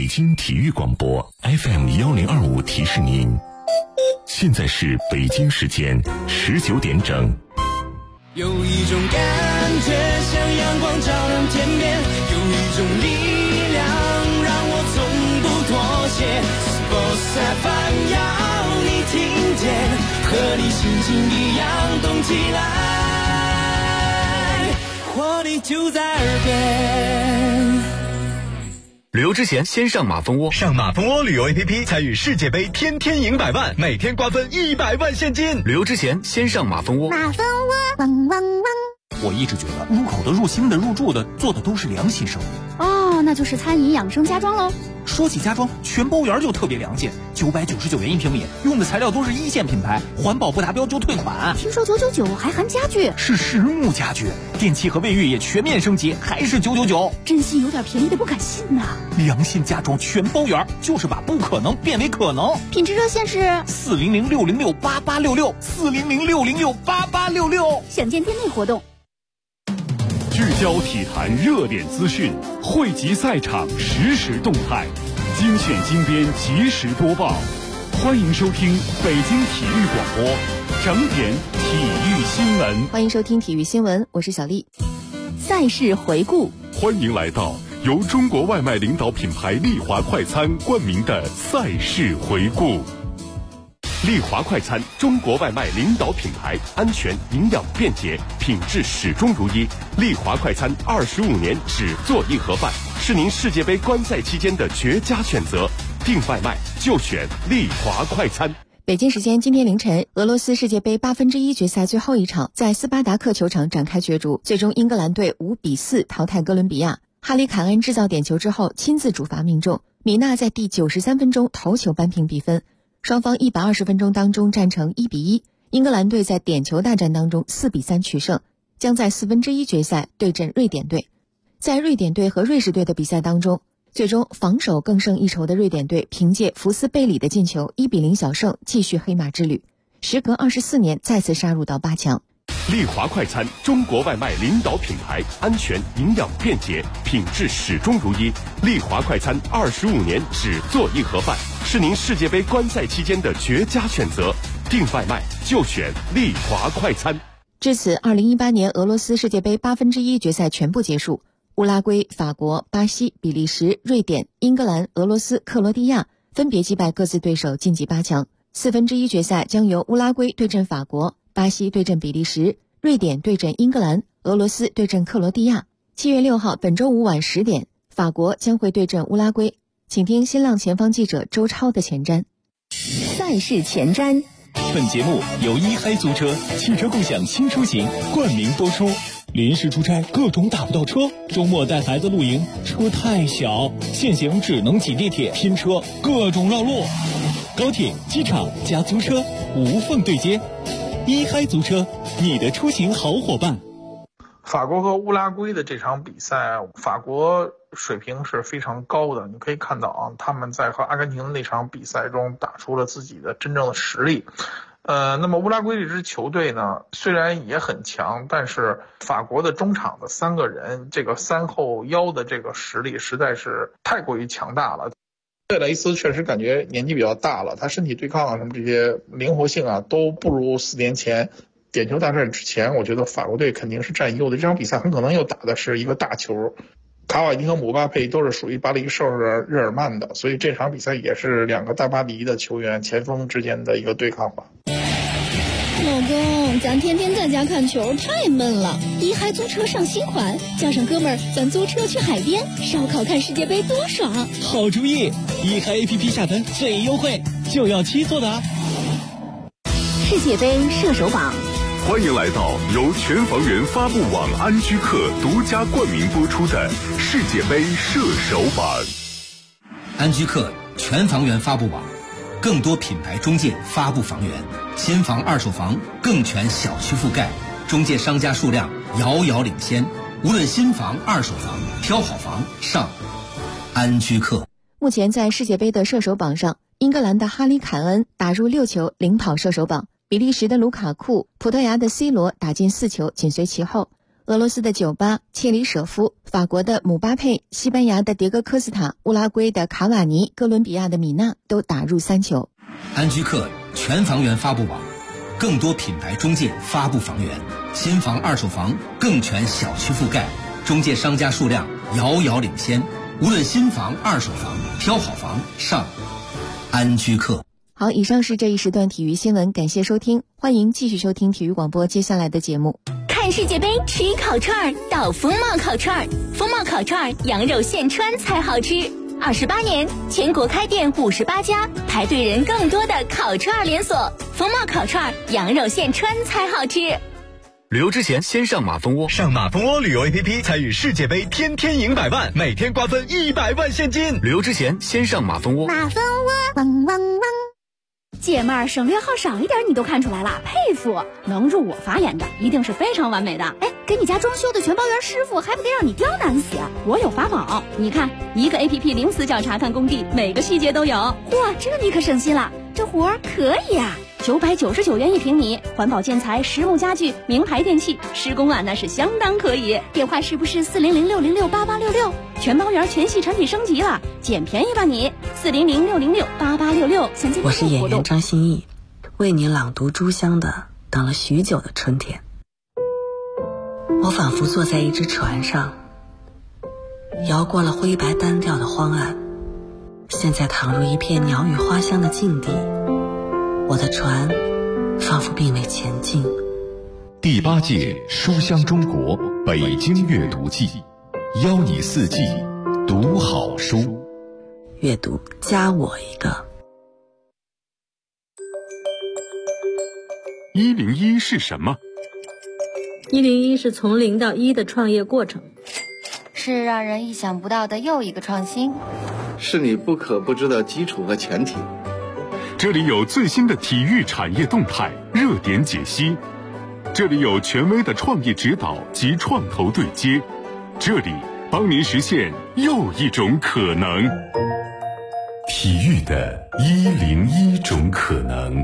京体育广播 FM1025提示您，现在是北京时间19点整。 有一种感觉像阳光照亮天边，有一种力量让我从不妥协。Sports FM 要你听见，和你心情一样动起来，活力就在耳边。 旅游之前先上马蜂窝， 上马蜂窝旅游 APP 参与世界杯，天天赢100万，每天瓜分100万现金。 旅游之前先上马蜂窝。 马蜂窝，汪汪汪。 我一直觉得入口的、入心的、入住的做的都是良心生意。 哦，那就是餐饮养生家装喽。 说起家装，全包园就特别良心，999元1平米，用的材料都是1线品牌，环保不达标就退款。 听说999还含家具， 是实木家具，电器和卫浴也全面升级，还是999。 真心有点便宜的不敢信呐。 良心家装全包园，就是把不可能变为可能。 品质热线是 400-606-8866，400-606-8866。 想见店内活动。 聚焦体坛热点资讯，汇集赛场实时动态，精选精编及时播报。欢迎收听北京体育广播，整点体育新闻。 欢迎收听体育新闻，我是小丽。赛事回顾， 欢迎来到由中国外卖领导品牌丽华快餐冠名的赛事回顾。丽华快餐，中国外卖领导品牌，安全、营养、便捷，品质始终如一。丽华快餐25年只做一盒饭，是您世界杯观赛期间的绝佳选择。订外卖就选丽华快餐。 北京时间今天凌晨，俄罗斯世界杯1/8决赛最后一场在斯巴达克球场展开角逐，最终英格兰队5-4淘汰哥伦比亚。哈里凯恩制造点球之后亲自主罚命中，米纳在第93分钟头球扳平比分。双方120分钟当中战成1-1，英格兰队在点球大战当中4-3取胜，将在1/4决赛对阵瑞典队。在瑞典队和瑞士队的比赛当中，最终防守更胜一筹的瑞典队凭借福斯贝里的进球1-0小胜，继续黑马之旅，时隔24年再次杀入到8强。 丽华快餐，中国外卖领导品牌，安全、营养、便捷，品质始终如一。丽华快餐25年只做一盒饭，是您世界杯观赛期间的绝佳选择。订外卖就选丽华快餐。 至此，2018年俄罗斯世界杯1/8决赛全部结束，乌拉圭、法国、巴西、比利时、瑞典、英格兰、俄罗斯、克罗地亚分别击败各自对手晋级8强。1/4决赛将由乌拉圭对阵法国，巴西对阵比利时，瑞典对阵英格兰，俄罗斯对阵克罗地亚。7月6号，本周五晚10点，法国将会对阵乌拉圭。请听新浪前方记者周超的前瞻。 赛事前瞻。 本节目由一嗨租车汽车共享新出行冠名播出。临时出差各种打不到车，周末带孩子露营车太小，现行只能挤地铁拼车，各种绕路。高铁、机场加租车无缝对接，一嗨租车，你的出行好伙伴。 法国和乌拉圭的这场比赛，法国水平是非常高的，你可以看到啊，他们在和阿根廷的那场比赛中打出了自己的真正的实力。那么乌拉圭这支球队呢，虽然也很强，但是法国的中场的3个人，这个3后腰的这个实力实在是太过于强大了。贝雷斯确实感觉年纪比较大了，他身体对抗啊什么这些灵活性啊都不如4年前。点球大战之前，我觉得法国队肯定是占优的。这场比赛很可能又打的是一个大球，卡瓦尼和姆巴佩都是属于巴黎圣日耳曼的，所以这场比赛也是2个大巴黎的球员前锋之间的一个对抗吧。 老公，咱天天在家看球太闷了，一嗨租车上新款，叫上哥们儿，咱租车去海边烧烤看世界杯多爽！ 好主意，一嗨 APP 下单最优惠，就要7座的啊！ 世界杯射手榜。 欢迎来到由全房源发布网安居客独家冠名播出的世界杯射手榜。 安居客全房源发布网，更多品牌中介发布房源，新房二手房更全小区覆盖，中介商家数量遥遥领先。无论新房二手房，挑好房上安居客。 目前在世界杯的射手榜上，英格兰的哈里凯恩打入6球领跑射手榜，比利时的卢卡库、葡萄牙的 C 罗打进4球紧随其后， 俄罗斯的酒吧、切里舍夫、法国的姆巴佩、西班牙的迭戈科斯塔、乌拉圭的卡瓦尼、哥伦比亚的米纳都打入3球。 安居客全房源发布网，更多品牌中介发布房源，新房二手房更全小区覆盖，中介商家数量遥遥领先。无论新房二手房，挑好房上安居客。 好，以上是这一时段体育新闻，感谢收听，欢迎继续收听体育广播接下来的节目。 看世界杯吃烤串到风貌烤串，风貌烤串羊肉现穿才好吃。28年，全国开店58家，排队人更多的烤串连锁。风貌烤串羊肉现穿才好吃。 旅游之前先上马蜂窝， 上马蜂窝旅游 APP 参与世界杯，天天赢100万，每天瓜分100万现金。 旅游之前先上马蜂窝。 马蜂窝汪汪汪。 姐妹儿，省略号少一点你都看出来了，佩服！能入我法眼的一定是非常完美的。哎，给你家装修的全包圆师傅还不得让你刁难死？我有法宝，你看，一个 APP 零死角查看工地，每个细节都有。嚯，这你可省心了，这活儿可以啊！999元1平米，环保建材、实木家具、名牌电器，施工啊那是相当可以。电话是不是400-606-8866？全包圆全系产品升级了，捡便宜吧你！400-606-8866。 我是演员张歆艺，为你朗读《书香》的等了许久的春天。我仿佛坐在一只船上，摇过了灰白单调的荒岸，现在躺入一片鸟语花香的境地。我的船仿佛并未前进。 第8届书香中国北京阅读季，邀你4季读好书。 阅读加我一个。 101是什么 ？101是从0到1的创业过程， 是让人意想不到的又一个创新， 是你不可不知的基础和前提。 这里有最新的体育产业动态、热点解析，这里有权威的创业指导及创投对接，这里帮您实现又一种可能。体育的101种可能。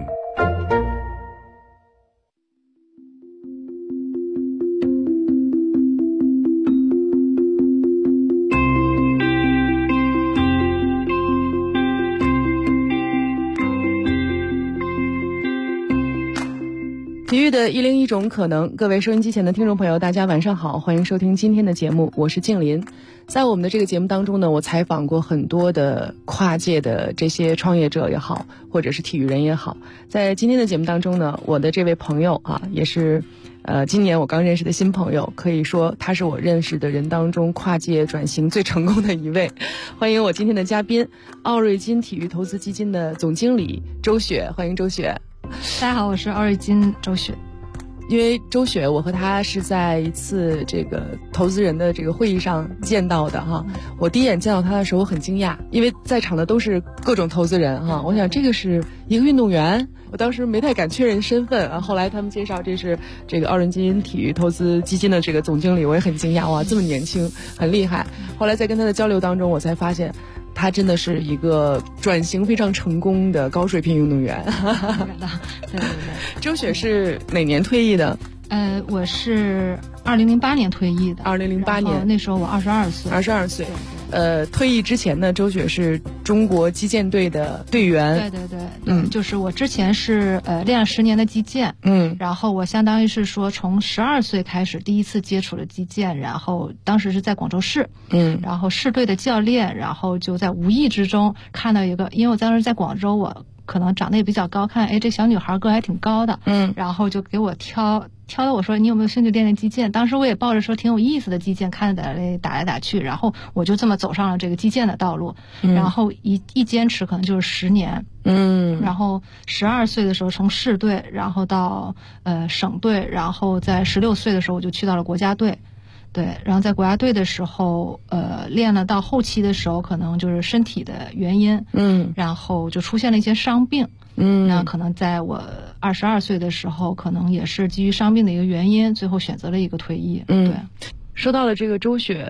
体育的101种可能，各位收音机前的听众朋友，大家晚上好，欢迎收听今天的节目，我是静林。在我们的这个节目当中呢，我采访过很多的跨界的这些创业者也好，或者是体育人也好。在今天的节目当中呢，我的这位朋友啊，也是今年我刚认识的新朋友，可以说他是我认识的人当中跨界转型最成功的一位。欢迎我今天的嘉宾，奥瑞金体育投资基金的总经理周雪，欢迎周雪。 大家好，我是奥瑞金周雪。 因为周雪我和她是在一次这个投资人的这个会议上见到的哈，我第一眼见到她的时候我很惊讶，因为在场的都是各种投资人哈，我想这个是一个运动员，我当时没太敢确认身份啊，后来他们介绍这是这个奥瑞金体育投资基金的这个总经理，我也很惊讶，哇，这么年轻很厉害。后来在跟他的交流当中，我才发现他真的是一个转型非常成功的高水平运动员。 对。 周雪是哪年退役的？ 我是2008年退役的。 2008年， 那时候我22岁。 22岁。退役之前呢，周雪是中国击剑队的队员。 对，就是我之前是练了10年的击剑，然后我相当于是说从12岁开始第一次接触了击剑，然后当时是在广州市，然后市队的教练，然后就在无意之中看到一个，因为我当时在广州，我可能长得也比较高，看这小女孩个还挺高的，然后就给我挑了，我说你有没有兴趣练练击剑？当时我也抱着说挺有意思的击剑，看着打来打去，然后我就这么走上了这个击剑的道路，然后一坚持可能就是10年，然后12岁的时候从市队，然后到省队，然后在16岁的时候我就去到了国家队。对，然后在国家队的时候，练了到后期的时候，可能就是身体的原因，然后就出现了一些伤病，那可能在我22岁的时候，可能也是基于伤病的一个原因，最后选择了一个退役。 对，说到了这个周雪，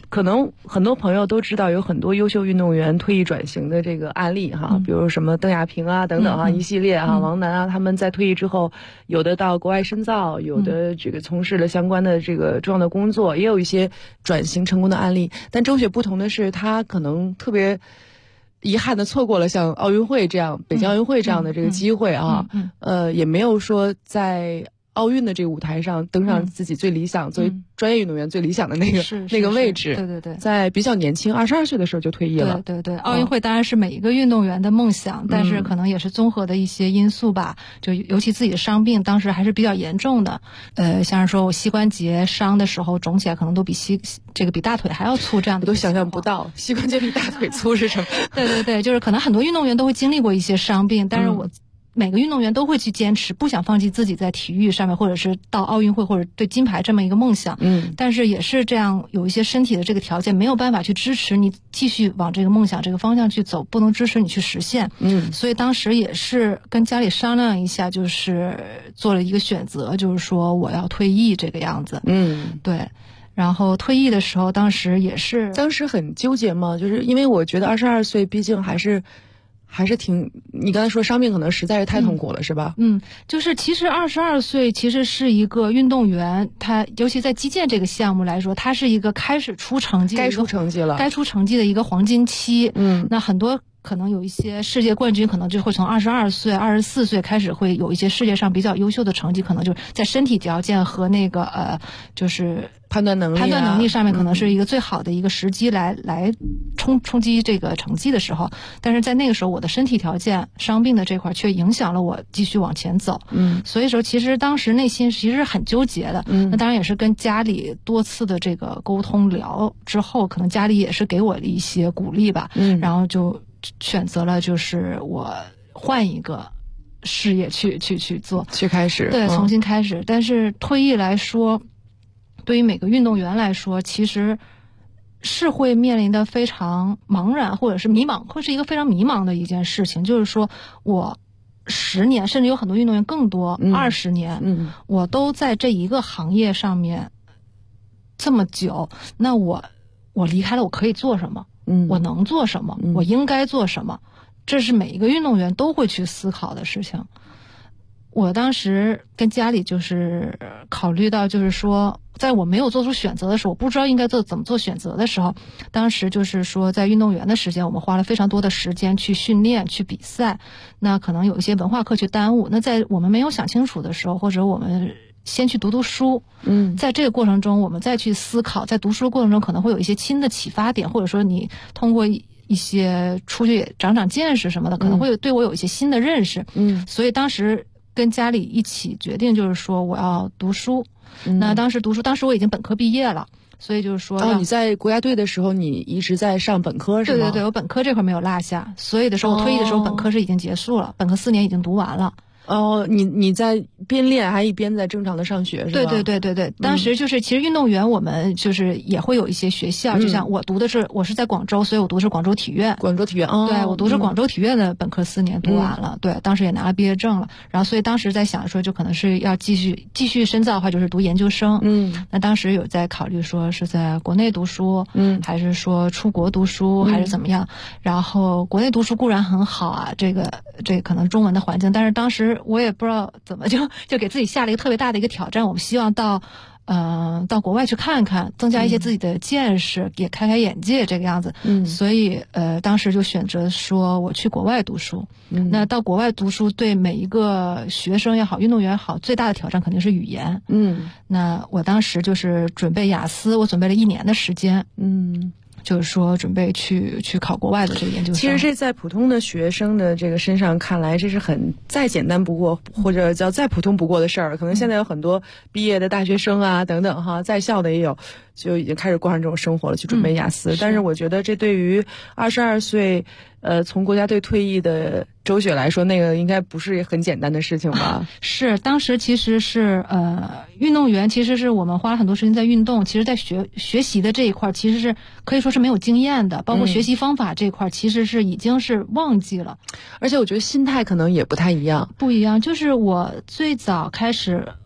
可能很多朋友都知道有很多优秀运动员退役转型的这个案例哈，比如什么邓亚萍啊等等啊，一系列啊，王楠啊，他们在退役之后，有的到国外深造，有的这个从事了相关的这个重要的工作，也有一些转型成功的案例。但周雪不同的是，她可能特别遗憾的错过了像奥运会这样、北京奥运会这样的这个机会啊，也没有说在奥运的这个舞台上登上自己最理想、作为专业运动员最理想的那个位置。 对对对， 在比较年轻22岁的时候就退役了。 对对对，奥运会当然是每一个运动员的梦想，但是可能也是综合的一些因素吧，就尤其自己的伤病当时还是比较严重的。像是说我膝关节伤的时候肿起来可能都比大腿还要粗，这样的我都想象不到膝关节比大腿粗是什么。 对对对，就是可能很多运动员都会经历过一些伤病，但是每个运动员都会去坚持，不想放弃自己在体育上面，或者是到奥运会或者对金牌这么一个梦想。但是也是这样，有一些身体的这个条件没有办法去支持你继续往这个梦想这个方向去走，不能支持你去实现。所以当时也是跟家里商量一下，就是做了一个选择，就是说我要退役这个样子。对。然后退役的时候，当时很纠结嘛，就是因为我觉得22岁毕竟还是挺，你刚才说伤病可能实在是太痛苦了，是吧？ 就是其实22岁其实是一个运动员，他尤其在击剑这个项目来说，他是一个该出成绩的一个黄金期。那很多可能有一些世界冠军可能就会从22岁、24岁开始会有一些世界上比较优秀的成绩，可能就是在身体条件和那个就是判断能力上面可能是一个最好的一个时机来冲击这个成绩的时候。但是在那个时候我的身体条件伤病的这块却影响了我继续往前走。所以说其实当时内心其实是很纠结的。那当然也是跟家里多次的这个沟通聊之后，可能家里也是给我的一些鼓励吧。然后就选择了就是我换一个事业去做， 去开始， 对，重新开始。但是退役来说，对于每个运动员来说，其实是会面临的非常茫然或者是迷茫，会是一个非常迷茫的一件事情。就是说我10年，甚至有很多运动员更多，20年，我都在这一个行业上面这么久，那我离开了，我可以做什么？我能做什么？我应该做什么？这是每一个运动员都会去思考的事情。我当时跟家里就是考虑到，就是说在我没有做出选择的时候，我不知道应该怎么做选择的时候，当时就是说在运动员的时间，我们花了非常多的时间去训练去比赛，那可能有一些文化课去耽误。那在我们没有想清楚的时候，或者我们先去读书，在这个过程中我们再去思考，在读书过程中可能会有一些新的启发点，或者说你通过一些出去长见识什么的，可能会对我有一些新的认识。所以当时跟家里一起决定，就是说我要读书。那当时我已经本科毕业了，所以就是说你在国家队的时候你一直在上本科是吗？ 对对对，我本科这块没有落下，所以的时候我退役的时候本科是已经结束了，本科4年已经读完了。 你在边练还一边在正常的上学是吧？ 对对，当时就是其实运动员我们就是也会有一些学校，就像我是在广州，所以我读的是广州体院。对，我读是广州体院的本科4年读完了。对，当时也拿了毕业证了，然后所以当时在想说就可能是要继续深造的话，就是读研究生。那当时有在考虑说是在国内读书，还是说出国读书，还是怎么样。然后国内读书固然很好啊，这可能中文的环境，但是当时我也不知道怎么就给自己下了一个特别大的一个挑战，我们希望到国外去看看，增加一些自己的见识，也开开眼界这个样子。所以当时就选择说我去国外读书。那到国外读书对每一个学生也好，运动员也好，最大的挑战肯定是语言。那我当时就是准备雅思，我准备了1年的时间。就是说准备去考国外的这个研究生。 其实这在普通的学生的这个身上看来，这是很再简单不过，或者叫再普通不过的事儿。可能现在有很多毕业的大学生啊等等哈，在校的也有，就已经开始过上这种生活了，去准备雅思。但是我觉得这对于22岁从国家队退役的周雪来说，那个应该不是很简单的事情吧？ 是，当时其实是运动员，其实是我们花了很多时间在运动，其实在学习的这一块其实是可以说是没有经验的，包括学习方法这一块其实是已经是忘记了。 而且我觉得心态可能也不太一样。 不一样，就是我最早开始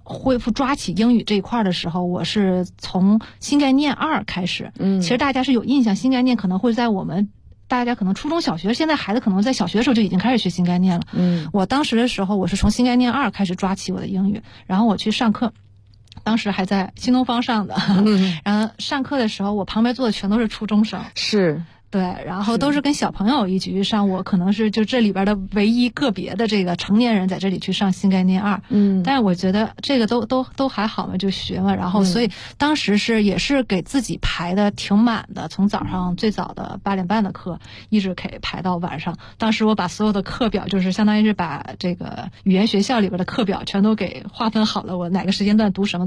恢复抓起英语这一块的时候，我是从新概念2开始。其实大家是有印象，新概念可能会在我们大家可能初中小学，现在孩子可能在小学的时候就已经开始学新概念了。我当时的时候，我是从新概念2开始抓起我的英语，然后我去上课。当时还在新东方上的，然后上课的时候，我旁边坐的全都是初中生。 是。 对，然后都是跟小朋友一起去上，我可能是就这里边的唯一个别的这个成年人在这里去上新概念2。但是我觉得这个都还好嘛，就学嘛。然后所以当时也是给自己排的挺满的，从早上最早的8点半的课一直可以排到晚上。当时我把所有的课表，就是相当于是把这个语言学校里边的课表全都给划分好了，我哪个时间段读什么，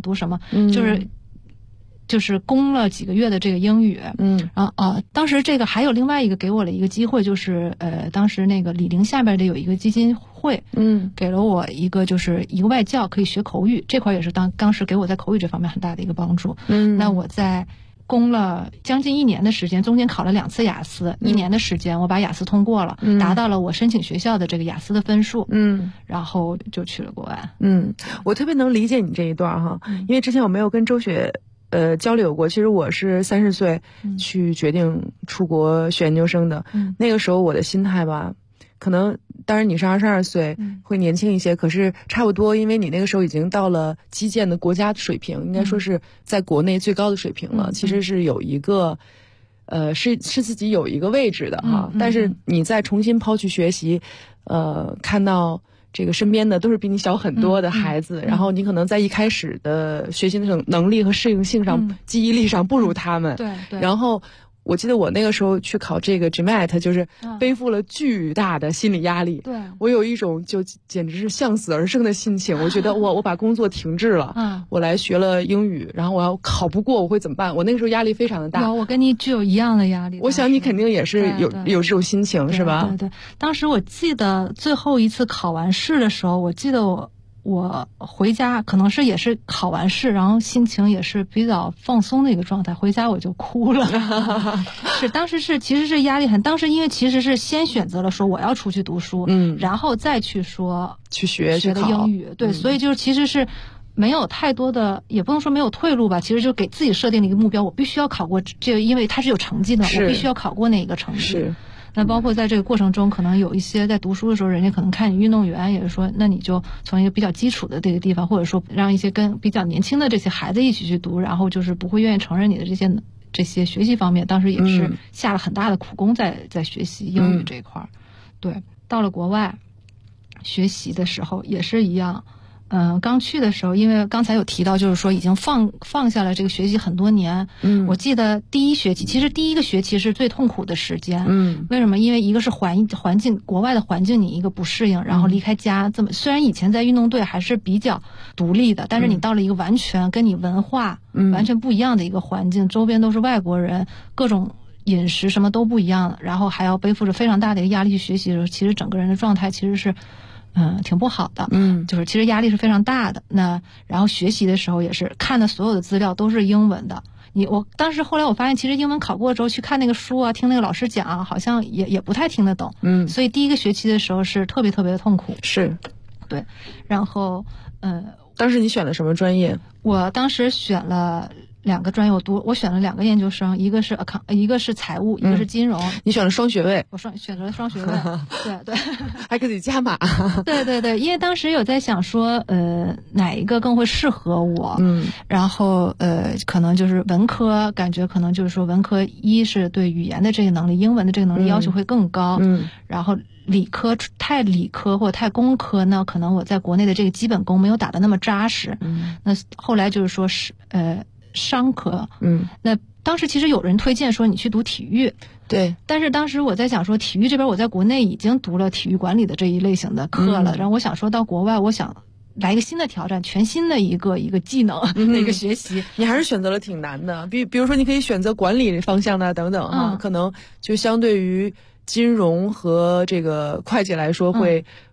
就是攻了几个月的这个英语。当时这个还有另外一个给我了一个机会，就是当时那个李宁下边的有一个基金会，给了我一个就是一个外教可以学口语，这块也是当时给我在口语这方面很大的一个帮助。那我在攻了将近1年的时间，中间考了2次雅思，1年的时间我把雅思通过了，达到了我申请学校的这个雅思的分数。然后就去了国外。 我特别能理解你这一段哈，因为之前我没有跟周雪交流过。其实我是30岁去决定出国学研究生的。那个时候我的心态吧，可能当然你是22岁，会年轻一些，可是差不多，因为你那个时候已经到了基建的国家水平，应该说是在国内最高的水平了。其实是有一个是自己有一个位置的哈。但是你再重新抛去学习，看到这个身边的都是比你小很多的孩子，然后你可能在一开始的学习的能力和适应性上、记忆力上不如他们。 对。 然后我记得我那个时候去考这个 GMAT， 就是背负了巨大的心理压力。 对， 我有一种就简直是向死而生的心情。我觉得我把工作停滞了，我来学了英语，然后我要考不过我会怎么办？我那个时候压力非常的大。 我跟你具有一样的压力。 我想你肯定也是有这种心情，是吧？ 对。当时我记得最后一次考完试的时候，我记得我回家可能是也是考完试，然后心情也是比较放松的一个状态，回家我就哭了。当时其实是压力很，当时因为其实是先选择了说我要出去读书，然后再去说去学的英语。对，所以就是其实是没有太多的，也不能说没有退路吧，其实就给自己设定了一个目标，我必须要考过这个，因为它是有成绩的，我必须要考过那一个成绩。 是。 那包括在这个过程中，可能有一些在读书的时候，人家可能看你运动员，也是说，那你就从一个比较基础的这个地方，或者说让一些跟比较年轻的这些孩子一起去读，然后就是不会愿意承认你的这些学习方面，当时也是下了很大的苦功在学习英语这一块。对，到了国外学习的时候也是一样。刚去的时候，因为刚才有提到，就是说已经放下了这个学习很多年。我记得第一学期，其实第一个学期是最痛苦的时间。为什么？因为一个是环境，国外的环境你一个不适应，然后离开家这么，虽然以前在运动队还是比较独立的，但是你到了一个完全跟你文化完全不一样的一个环境，周边都是外国人，各种饮食什么都不一样，然后还要背负着非常大的一个压力去学习的时候，其实整个人的状态其实是挺不好的。就是其实压力是非常大的。然后学习的时候也是看的所有的资料都是英文的。我当时后来我发现，其实英文考过之后去看那个书啊，听那个老师讲啊，好像也不太听得懂。所以第一个学期的时候是特别特别的痛苦。 是。 对。然后当时你选了什么专业？ 我当时选了2个专业，我选了2个研究生，一个是财务，一个是金融。 你选了双学位？ 我选择了双学位。对， 还可以加码。 对，因为当时有在想说，哪一个更会适合我？然后可能就是文科，感觉可能就是说文科一是对语言的这个能力，英文的这个能力要求会更高。然后太理科或太工科呢，可能我在国内的这个基本功没有打得那么扎实。那后来就是说是商科。那当时其实有人推荐说你去读体育。 对。 但是当时我在想说，体育这边我在国内已经读了体育管理的这一类型的课了，然后我想说到国外，我想来一个新的挑战，全新的一个技能的一个学习。 你还是选择了挺难的，比如说你可以选择管理方向的等等哈，可能就相对于金融和这个会计来说会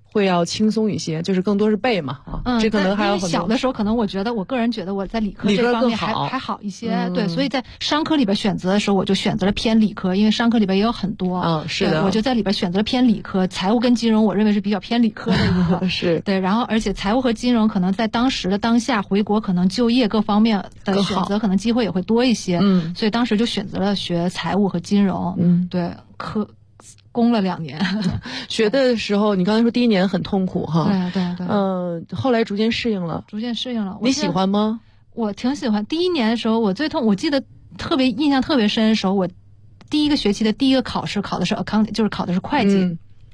会要轻松一些，就是更多是背嘛这可能还有很多。 小的时候可能我个人觉得我在理科这方面还好一些，对，所以在商科里边选择的时候，我就选择了偏理科，因为商科里边也有很多， 是的， 我就在里边选择了偏理科，财务跟金融我认为是比较偏理科的一个， 是对，然后而且财务和金融可能在当时的当下回国可能就业各方面的选择可能机会也会多一些，所以当时就选择了学财务和金融，对，攻了2年。 学的时候你刚才说第1年很痛苦哈， 对， 后来逐渐适应了。你喜欢吗？ 我挺喜欢。第1年的时候我记得印象特别深的时候，我第1个学期的第1个考试考的是 accounting， 就是考的是会计。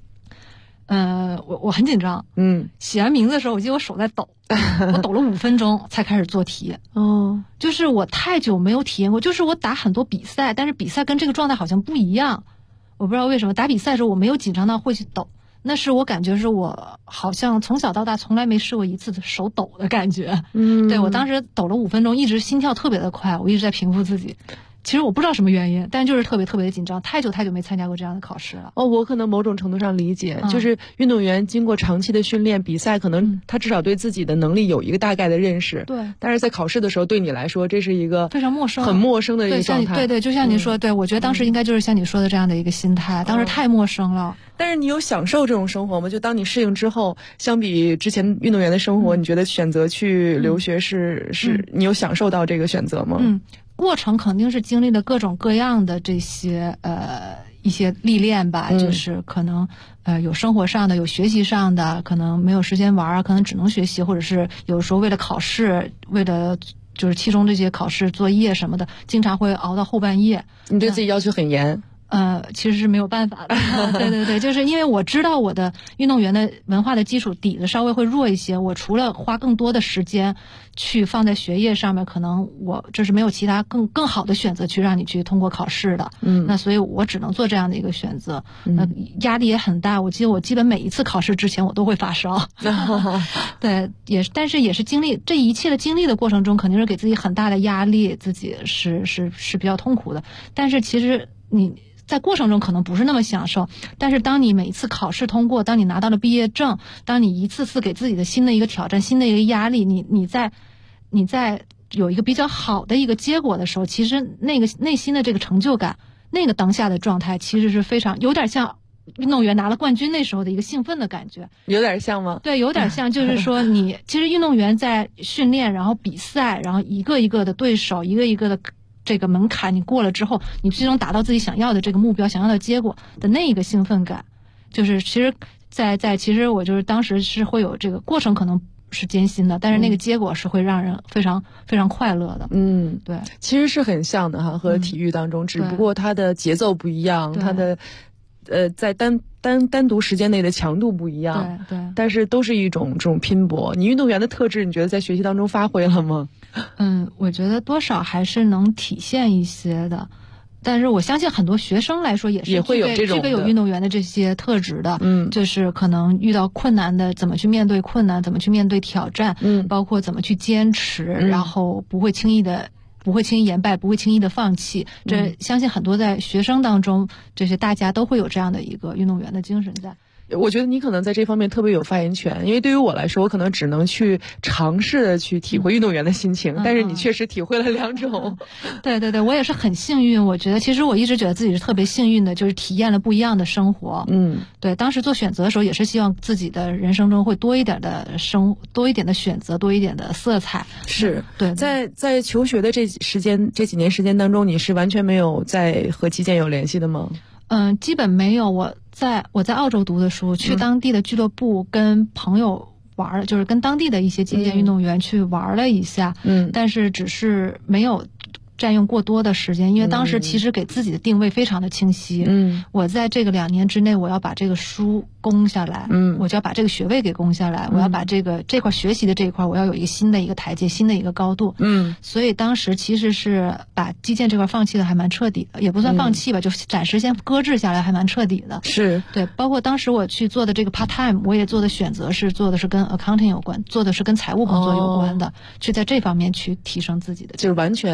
我很紧张，写完名字的时候我记得我手在抖，我抖了5分钟才开始做题。就是我太久没有体验过，就是我打很多比赛，但是比赛跟这个状态好像不一样，我不知道为什么打比赛的时候我没有紧张到会去抖，那是我感觉是我好像从小到大从来没试过一次手抖的感觉。对，我当时抖了5分钟，一直心跳特别的快，我一直在平复自己。其实我不知道什么原因，但就是特别特别的紧张，太久没参加过这样的考试了。 我可能某种程度上理解，就是运动员经过长期的训练比赛，可能他至少对自己的能力有一个大概的认识。 对， 但是在考试的时候，对你来说这是一个非常陌生、 很陌生的一个状态。 对，就像您说，对，我觉得当时应该就是像你说的这样的一个心态，当时太陌生了。 但是你有享受这种生活吗？就当你适应之后，相比之前运动员的生活，你觉得选择去留学是你有享受到这个选择吗？ 过程肯定是经历了各种各样的这些一些历练吧，就是可能有生活上的，有学习上的，可能没有时间玩可能只能学习，或者是有时候为了考试，为了就是期中这些考试作业什么的，经常会熬到后半夜。 你对自己要求很严？ 其实是没有办法的。对，就是因为我知道我的运动员的文化的基础底子稍微会弱一些，我除了花更多的时间去放在学业上面，可能我这是没有其他更好的选择去让你去通过考试的。那所以我只能做这样的一个选择。那压力也很大，我记得我基本每一次考试之前我都会发烧。对，但是也是经历这一切的经历的过程中，肯定是给自己很大的压力，自己是比较痛苦的。但是其实你在过程中可能不是那么享受，但是当你每一次考试通过，当你拿到了毕业证，当你一次次给自己的新的一个挑战，新的一个压力，你在有一个比较好的一个结果的时候，其实那个内心的这个成就感，那个当下的状态其实是非常有点像运动员拿了冠军那时候的一个兴奋的感觉。 有点像吗？ 对，有点像，就是说你其实运动员在训练，然后比赛，然后一个一个的对手，一个一个的这个门槛你过了之后，你最终达到自己想要的这个目标，想要的结果的那一个兴奋感，就是其实其实我就是当时是会有这个过程可能是艰辛的，但是那个结果是会让人非常非常快乐的。对， 其实是很像的哈，和体育当中，只不过它的节奏不一样，它的在单独时间内的强度不一样， 对， 但是都是一种这种拼搏。你运动员的特质，你觉得在学习当中发挥了吗？ 我觉得多少还是能体现一些的，但是我相信很多学生来说也会有这种具备有运动员的这些特质的，就是可能遇到困难的怎么去面对困难，怎么去面对挑战，包括怎么去坚持，然后不会轻易言败，不会轻易的放弃。这相信很多在学生当中，这些大家都会有这样的一个运动员的精神在。 我觉得你可能在这方面特别有发言权，因为对于我来说，我可能只能去尝试的去体会运动员的心情，但是你确实体会了2种。 对，我也是很幸运，我觉得其实我一直觉得自己是特别幸运的，就是体验了不一样的生活。对，当时做选择的时候也是希望自己的人生中会多一点的选择，多一点的色彩。 是， 对， 在求学的这几年时间当中，你是完全没有在和击剑有联系的吗？ 基本没有。我在澳洲读的书，去当地的俱乐部跟朋友玩，就是跟当地的一些击剑运动员去玩了一下，但是只是没有占用过多的时间，因为当时其实给自己的定位非常的清晰。我在这个2年之内，我要把这个书攻下来，我就要把这个学位给攻下来，我要把这块学习的这一块，我要有一个新的一个台阶，新的一个高度。所以当时其实是把击剑这块放弃的还蛮彻底的，也不算放弃吧，就暂时先搁置下来，还蛮彻底的。 是， 对，包括当时我去做的这个 part time， 我也做的选择是做的是跟 accounting 有关，做的是跟财务工作有关的，去在这方面去提升自己的， 就是完全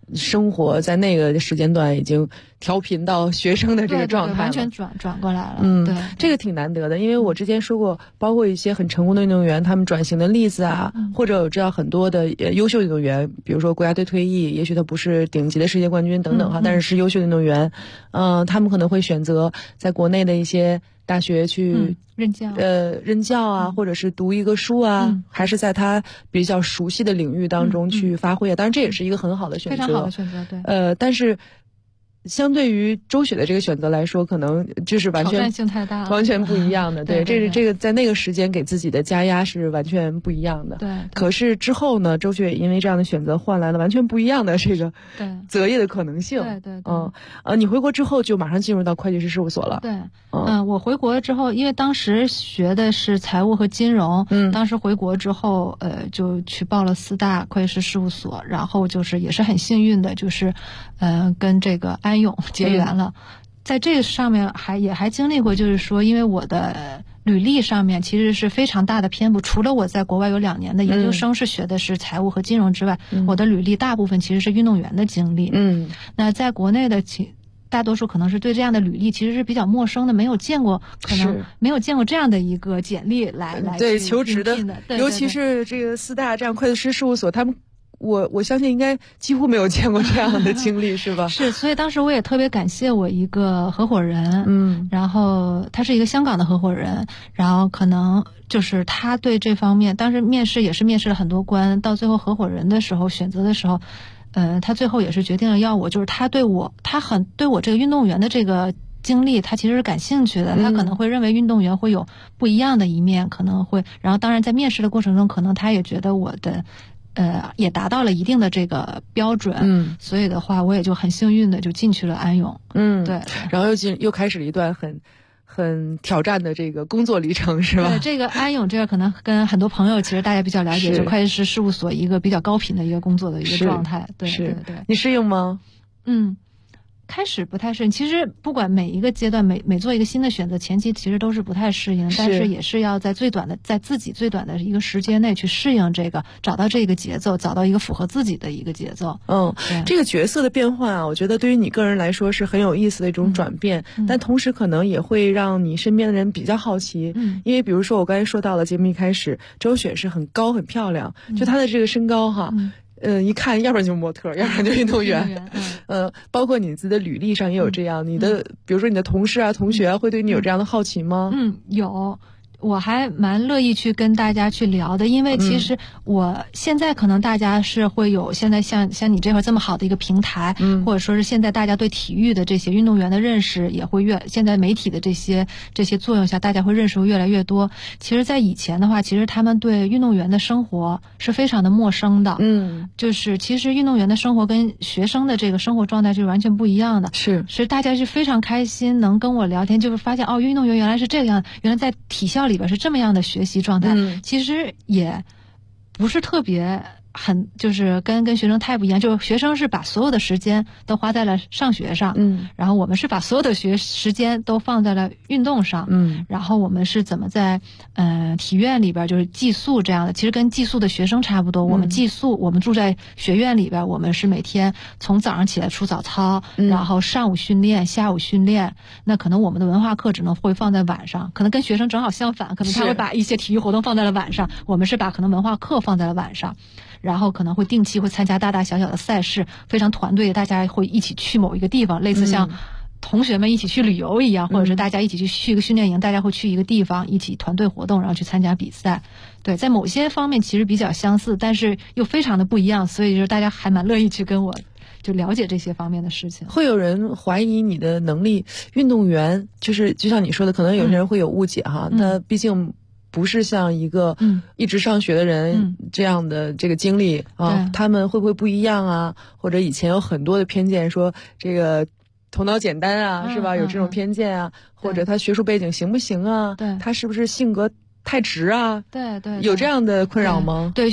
生活在那个时间段已经调频到学生的这个状态了， 完全转过来了。对， 这个挺难得的，因为我之前说过，包括一些很成功的运动员，他们转型的例子啊，或者我知道很多的优秀运动员，比如说国家队退役，也许他不是顶级的世界冠军等等但是优秀的运动员，他们可能会选择在国内的一些大学去任教啊，或者是读一个书啊，还是在他比较熟悉的领域当中去发挥啊。当然这也是一个很好的选择， 非常好的选择，对。 但是相对于周雪的这个选择来说，可能就是完全挑战性太大了， 完全不一样的。对，这个在那个时间给自己的加压是完全不一样的。 对。 可是之后呢，周雪也因为这样的选择换来了完全不一样的这个择业的可能性。 对。 你回国之后就马上进入到会计师事务所了。 对。我回国之后，因为当时学的是财务和金融，当时回国之后，就去报了4大会计师事务所，然后就是也是很幸运的，就是跟这个安永结缘了。在这个上面也还经历过，就是说因为我的履历上面其实是非常大的偏不，除了我在国外有2年的研究生是学的是财务和金融之外，我的履历大部分其实是运动员的经历。那在国内的大多数可能是对这样的履历其实是比较陌生的，没有见过这样的一个简历来对求职的，尤其是这个4大这样会计师事务所，他们我相信应该几乎没有见过这样的经历是吧？ 是，所以当时我也特别感谢我一个合伙人，然后他是一个香港的合伙人，然后可能就是他对这方面，当时面试也是面试了很多关，到最后合伙人的时候选择的时候，他最后也是决定了要我，就是他对我这个运动员的这个经历他其实是感兴趣的，他可能会认为运动员会有不一样的一面，可能会，然后当然在面试的过程中，可能他也觉得我的也达到了一定的这个标准，所以的话我也就很幸运的就进去了安永。对， 然后又开始了一段很挑战的这个工作历程是吧？ 对，这个安永这个可能跟很多朋友其实大家比较了解，是会计师事务所一个比较高频的一个工作的一个状态。对。 你适应吗？ 开始不太适应，其实不管每一个阶段每做一个新的选择，前期其实都是不太适应，但是也是要在自己最短的一个时间内去适应这个，找到这个节奏，找到一个符合自己的一个节奏。 这个角色的变换啊，我觉得对于你个人来说是很有意思的一种转变，但同时可能也会让你身边的人比较好奇，因为比如说我刚才说到了节目一开始，周雪是很高很漂亮，就她的这个身高哈。一看，要不然就模特，要不然就运动员。包括你自己的履历上也有这样，你的比如说你的同事啊、同学啊，会对你有这样的好奇吗？ 有。我还蛮乐意去跟大家去聊的，因为其实我现在可能大家是会有现在像你这块这么好的一个平台，或者说是现在大家对体育的这些运动员的认识也会现在媒体的这些作用下，大家会认识越来越多。其实在以前的话，其实他们对运动员的生活是非常的陌生的，就是其实运动员的生活跟学生的这个生活状态是完全不一样的，是大家是非常开心能跟我聊天，就是发现运动员原来是这个样，原来在体校里边是这么样的学习状态，其实也不是特别就是跟学生太不一样，就是学生是把所有的时间都花在了上学上，然后我们是把所有的时间都放在了运动上，然后我们是怎么在体院里边就是寄宿这样的，其实跟寄宿的学生差不多，我们寄宿，我们住在学院里边，我们是每天从早上起来出早操，然后上午训练，下午训练，那可能我们的文化课只能会放在晚上，可能跟学生正好相反，可能他会把一些体育活动放在了晚上，我们是把可能文化课放在了晚上。然后可能会定期会参加大大小小的赛事，非常团队，大家会一起去某一个地方，类似像同学们一起去旅游一样，或者是大家一起去一个训练营，大家会去一个地方一起团队活动，然后去参加比赛。对，在某些方面其实比较相似，但是又非常的不一样，所以就是大家还蛮乐意去跟我就了解这些方面的事情。 会有人怀疑你的能力，运动员就是就像你说的，可能有些人会有误解哈，那毕竟不是像一个一直上学的人这样的这个经历啊，他们会不会不一样啊？或者以前有很多的偏见，说这个头脑简单啊，是吧？有这种偏见啊，或者他学术背景行不行啊？他是不是性格太直啊？ 对， 有这样的困扰吗？ 对。